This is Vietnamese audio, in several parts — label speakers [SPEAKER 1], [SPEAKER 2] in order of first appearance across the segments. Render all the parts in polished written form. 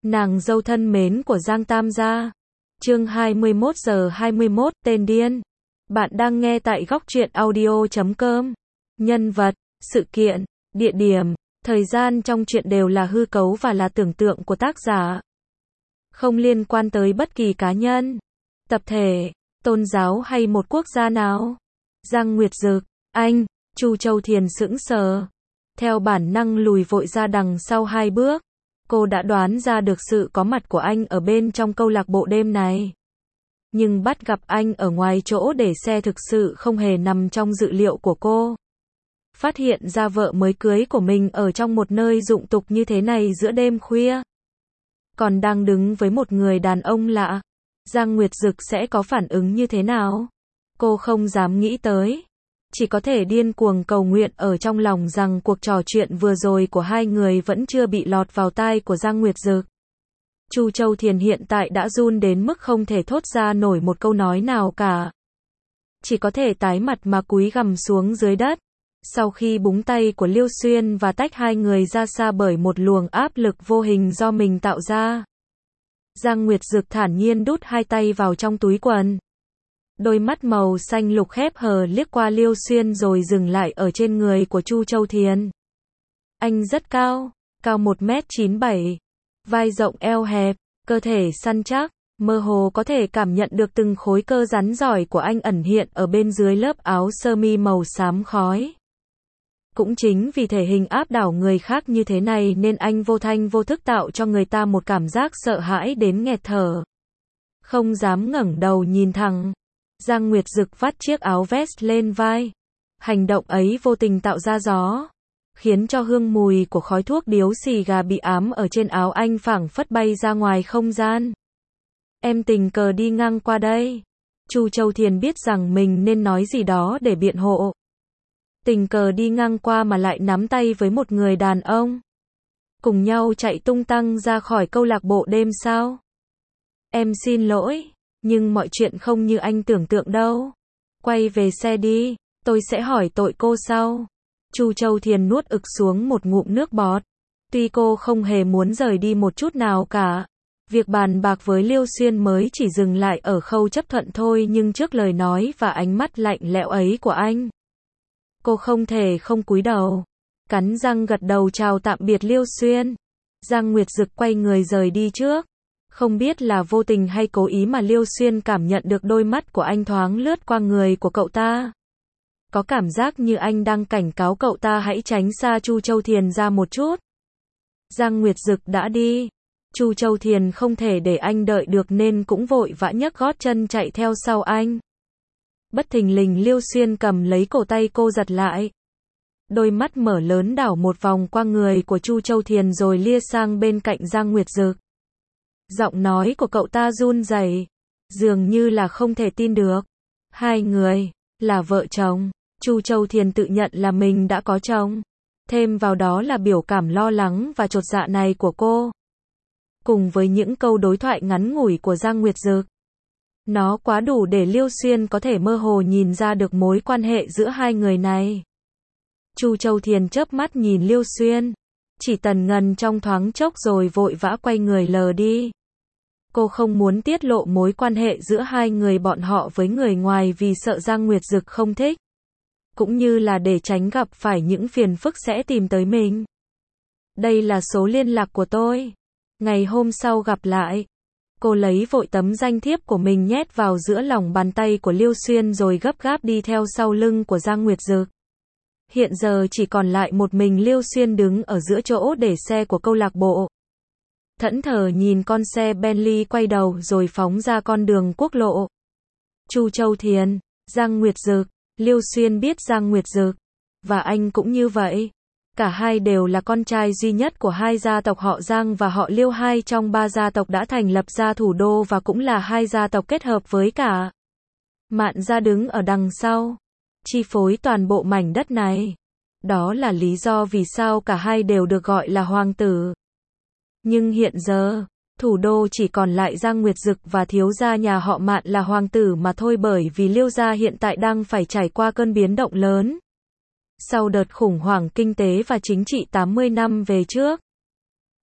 [SPEAKER 1] Nàng dâu thân mến của Giang Tam gia. Chương 21:21, tên điên. Bạn đang nghe tại góc truyện audio.com. Nhân vật, sự kiện, địa điểm, thời gian trong truyện đều là hư cấu và là tưởng tượng của tác giả. Không liên quan tới bất kỳ cá nhân, tập thể, tôn giáo hay một quốc gia nào. Giang Nguyệt Dực, anh, Chu Châu Thiền sững sờ. Theo bản năng lùi vội ra đằng sau 2 bước. Cô đã đoán ra được sự có mặt của anh ở bên trong câu lạc bộ đêm này. Nhưng bắt gặp anh ở ngoài chỗ để xe thực sự không hề nằm trong dự liệu của cô. Phát hiện ra vợ mới cưới của mình ở trong một nơi dụng tục như thế này giữa đêm khuya. Còn đang đứng với một người đàn ông lạ. Giang Nguyệt Dực sẽ có phản ứng như thế nào? Cô không dám nghĩ tới. Chỉ có thể điên cuồng cầu nguyện ở trong lòng rằng cuộc trò chuyện vừa rồi của hai người vẫn chưa bị lọt vào tai của Giang Nguyệt Dực. Chu Châu Thiền hiện tại đã run đến mức không thể thốt ra nổi một câu nói nào cả. Chỉ có thể tái mặt mà cúi gằm xuống dưới đất. Sau khi búng tay của Liêu Xuyên và tách hai người ra xa bởi một luồng áp lực vô hình do mình tạo ra. Giang Nguyệt Dực thản nhiên đút hai tay vào trong túi quần. Đôi mắt màu xanh lục khép hờ liếc qua Liêu Xuyên rồi dừng lại ở trên người của Chu Châu Thiền. Anh rất cao, cao 1m97, vai rộng eo hẹp, cơ thể săn chắc, mơ hồ có thể cảm nhận được từng khối cơ rắn giỏi của anh ẩn hiện ở bên dưới lớp áo sơ mi màu xám khói. Cũng chính vì thể hình áp đảo người khác như thế này nên anh vô thanh vô thức tạo cho người ta một cảm giác sợ hãi đến nghẹt thở. Không dám ngẩng đầu nhìn thẳng. Giang Nguyệt Dực vắt chiếc áo vest lên vai. Hành động ấy vô tình tạo ra gió, khiến cho hương mùi của khói thuốc điếu xì gà bị ám ở trên áo anh phảng phất bay ra ngoài không gian. Em tình cờ đi ngang qua đây. Chu Châu Thiền biết rằng mình nên nói gì đó để biện hộ. Tình cờ đi ngang qua mà lại nắm tay với một người đàn ông. Cùng nhau chạy tung tăng ra khỏi câu lạc bộ đêm sao? Em xin lỗi. Nhưng mọi chuyện không như anh tưởng tượng đâu. Quay về xe đi, tôi sẽ hỏi tội cô sau. Chu Châu Thiền nuốt ực xuống một ngụm nước bọt. Tuy cô không hề muốn rời đi một chút nào cả. Việc bàn bạc với Liêu Xuyên mới chỉ dừng lại ở khâu chấp thuận thôi, nhưng trước lời nói và ánh mắt lạnh lẽo ấy của anh, cô không thể không cúi đầu. Cắn răng gật đầu chào tạm biệt Liêu Xuyên. Giang Nguyệt Dực quay người rời đi trước. Không biết là vô tình hay cố ý mà Liêu Xuyên cảm nhận được đôi mắt của anh thoáng lướt qua người của cậu ta. Có cảm giác như anh đang cảnh cáo cậu ta hãy tránh xa Chu Châu Thiền ra một chút. Giang Nguyệt Dực đã đi. Chu Châu Thiền không thể để anh đợi được nên cũng vội vã nhấc gót chân chạy theo sau anh. Bất thình lình Liêu Xuyên cầm lấy cổ tay cô giật lại. Đôi mắt mở lớn đảo một vòng qua người của Chu Châu Thiền rồi lia sang bên cạnh Giang Nguyệt Dực. Giọng nói của cậu ta run rẩy, dường như là không thể tin được. Hai người là vợ chồng. Chu Châu Thiền tự nhận là mình đã có chồng. Thêm vào đó là biểu cảm lo lắng và chột dạ này của cô. Cùng với những câu đối thoại ngắn ngủi của Giang Nguyệt Dực. Nó quá đủ để Liêu Xuyên có thể mơ hồ nhìn ra được mối quan hệ giữa hai người này. Chu Châu Thiền chớp mắt nhìn Liêu Xuyên. Chỉ tần ngần trong thoáng chốc rồi vội vã quay người lờ đi. Cô không muốn tiết lộ mối quan hệ giữa hai người bọn họ với người ngoài vì sợ Giang Nguyệt Dực không thích. Cũng như là để tránh gặp phải những phiền phức sẽ tìm tới mình. Đây là số liên lạc của tôi. Ngày hôm sau gặp lại. Cô lấy vội tấm danh thiếp của mình nhét vào giữa lòng bàn tay của Liêu Xuyên rồi gấp gáp đi theo sau lưng của Giang Nguyệt Dực. Hiện giờ chỉ còn lại một mình Liêu Xuyên đứng ở giữa chỗ để xe của câu lạc bộ. Thẫn thờ nhìn con xe Bentley quay đầu rồi phóng ra con đường quốc lộ. Chu Châu Thiền, Giang Nguyệt Dực, Liêu Xuyên biết Giang Nguyệt Dực. Và anh cũng như vậy. Cả hai đều là con trai duy nhất của hai gia tộc họ Giang và họ Liêu, hai trong ba gia tộc đã thành lập ra thủ đô và cũng là hai gia tộc kết hợp với cả Mạn gia đứng ở đằng sau, chi phối toàn bộ mảnh đất này. Đó là lý do vì sao cả hai đều được gọi là hoàng tử. Nhưng hiện giờ, thủ đô chỉ còn lại Giang Nguyệt Dực và thiếu gia nhà họ Mạn là hoàng tử mà thôi, bởi vì Liêu gia hiện tại đang phải trải qua cơn biến động lớn. Sau đợt khủng hoảng kinh tế và chính trị 80 năm về trước,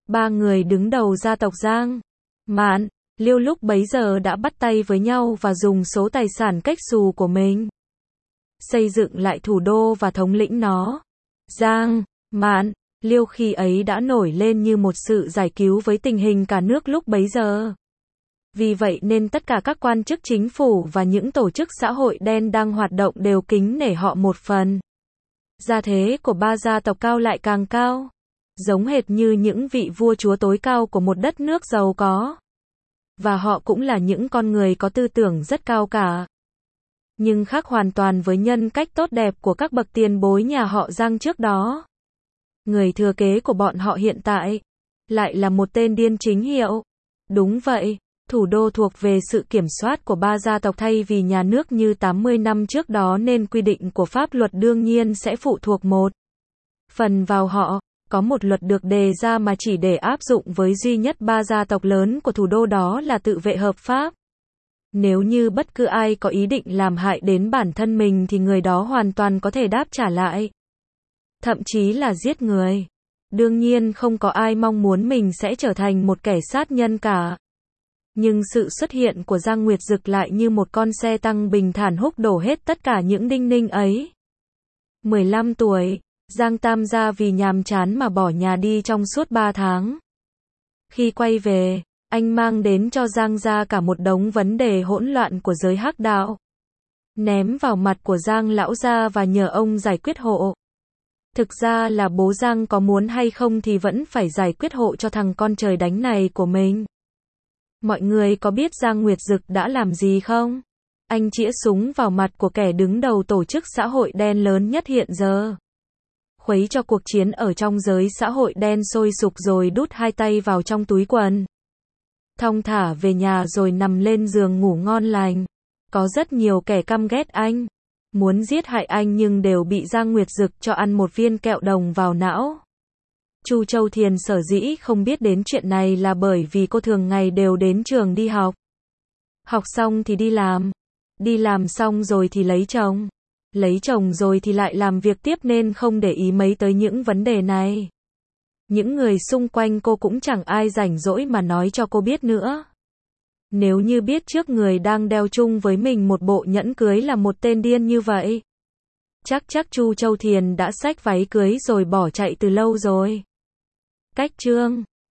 [SPEAKER 1] Ba người đứng đầu gia tộc Giang, Mạn, Liêu lúc bấy giờ đã bắt tay với nhau và dùng số tài sản cách xù của mình xây dựng lại thủ đô và thống lĩnh nó. Giang, Mạn, Liêu khi ấy đã nổi lên như một sự giải cứu với tình hình cả nước lúc bấy giờ. Vì vậy nên tất cả các quan chức chính phủ và những tổ chức xã hội đen đang hoạt động đều kính nể họ một phần. Gia thế của ba gia tộc cao lại càng cao, giống hệt như những vị vua chúa tối cao của một đất nước giàu có. Và họ cũng là những con người có tư tưởng rất cao cả. Nhưng khác hoàn toàn với nhân cách tốt đẹp của các bậc tiền bối nhà họ Giang trước đó. Người thừa kế của bọn họ hiện tại lại là một tên điên chính hiệu. Đúng vậy, thủ đô thuộc về sự kiểm soát của ba gia tộc thay vì nhà nước như 80 năm trước đó nên quy định của pháp luật đương nhiên sẽ phụ thuộc một phần vào họ. Có một luật được đề ra mà chỉ để áp dụng với duy nhất ba gia tộc lớn của thủ đô, đó là tự vệ hợp pháp. Nếu như bất cứ ai có ý định làm hại đến bản thân mình thì người đó hoàn toàn có thể đáp trả lại. Thậm chí là giết người. Đương nhiên không có ai mong muốn mình sẽ trở thành một kẻ sát nhân cả. Nhưng sự xuất hiện của Giang Nguyệt Dực lại như một con xe tăng bình thản húc đổ hết tất cả những đinh ninh ấy. 15 tuổi, Giang Tam gia vì nhàm chán mà bỏ nhà đi trong suốt 3 tháng. Khi quay về, anh mang đến cho Giang gia cả một đống vấn đề hỗn loạn của giới hắc đạo. Ném vào mặt của Giang lão gia và nhờ ông giải quyết hộ. Thực ra là bố Giang có muốn hay không thì vẫn phải giải quyết hộ cho thằng con trời đánh này của mình. Mọi người có biết Giang Nguyệt Dực đã làm gì không? Anh chĩa súng vào mặt của kẻ đứng đầu tổ chức xã hội đen lớn nhất hiện giờ. Khuấy cho cuộc chiến ở trong giới xã hội đen sôi sục rồi đút hai tay vào trong túi quần. Thong thả về nhà rồi nằm lên giường ngủ ngon lành. Có rất nhiều kẻ căm ghét anh, muốn giết hại anh nhưng đều bị Giang Nguyệt Dực cho ăn một viên kẹo đồng vào não. Chu Châu Thiền sở dĩ không biết đến chuyện này là bởi vì cô thường ngày đều đến trường đi học. Học xong thì đi làm xong rồi thì lấy chồng rồi thì lại làm việc tiếp nên không để ý mấy tới những vấn đề này. Những người xung quanh cô cũng chẳng ai rảnh rỗi mà nói cho cô biết nữa. Nếu như biết trước người đang đeo chung với mình một bộ nhẫn cưới là một tên điên như vậy, chắc Chu Châu Thiền đã xách váy cưới rồi bỏ chạy từ lâu rồi. Cách chương